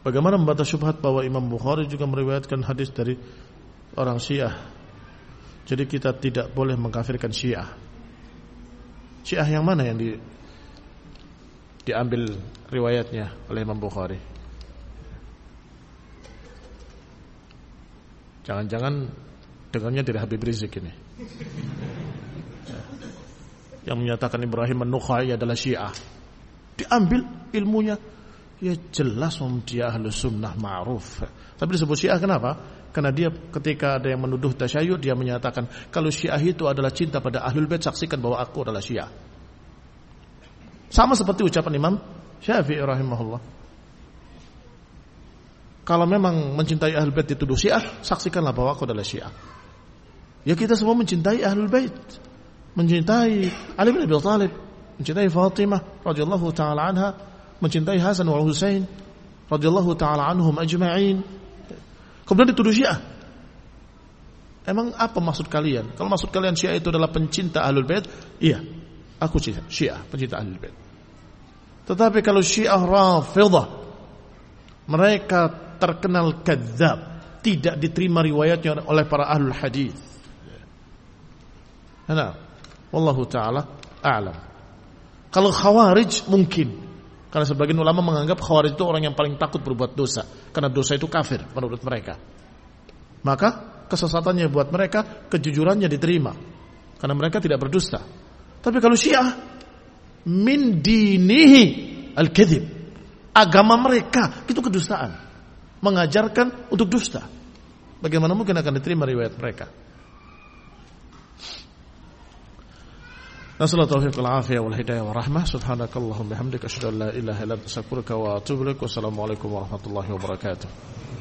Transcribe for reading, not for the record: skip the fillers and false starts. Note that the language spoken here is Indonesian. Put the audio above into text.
Bagaimana membantah syubhat bahwa Imam Bukhari juga meriwayatkan hadis dari orang Syiah? Jadi kita tidak boleh mengkafirkan Syiah. Syiah yang mana yang diambil riwayatnya oleh Imam Bukhari? Jangan-jangan dengannya dari Habib Rizik ini, yang menyatakan Ibrahim An-Nukhai adalah Syiah. Diambil ilmunya. Ya jelas dia Ahlus Sunnah ma'ruf. Tapi disebut Syiah kenapa? Karena dia ketika ada yang menuduh tasyayyu, dia menyatakan kalau Syiah itu adalah cinta pada Ahlul Bait, saksikan bahwa aku adalah Syiah. Sama seperti ucapan Imam Syafi'i rahimahullah. Kalau memang mencintai Ahlul Bait dituduh Syiah, saksikanlah bahwa aku adalah Syiah. Ya kita semua mencintai Ahlul Bait, mencintai Ali bin Abi Thalib, mencintai Fatimah radhiyallahu taala anha, mencintai Hasan wal Husain radhiyallahu taala anhum ajma'in. Kemudian dituduh Syiah. Emang apa maksud kalian? Kalau maksud kalian Syiah itu adalah pencinta Ahlul Bait, iya, aku Syiah, pencinta Ahlul Bait. Tetapi kalau Syiah Rafidhah, mereka terkenal kadzdzab, tidak diterima riwayatnya oleh para ahlul hadis. Nah, wallahu taala a'lam. Kalau Khawarij mungkin, karena sebagian ulama menganggap Khawarij itu orang yang paling takut berbuat dosa, karena dosa itu kafir menurut mereka. Maka kesesatannya buat mereka, kejujurannya diterima, karena mereka tidak berdusta. Tapi kalau Syiah, min dinihi al-kadzib, agama mereka itu kedustaan, mengajarkan untuk dusta. Bagaimana mungkin akan diterima riwayat mereka? Nasallahu taufiq wal afiyah wal hidayah wal rahmah. Subhanakallahumma bihamdika asyhadu an la ilaha illa anta astaghfiruka wa atubu ilaik. Wassalamualaikum warahmatullahi wabarakatuh.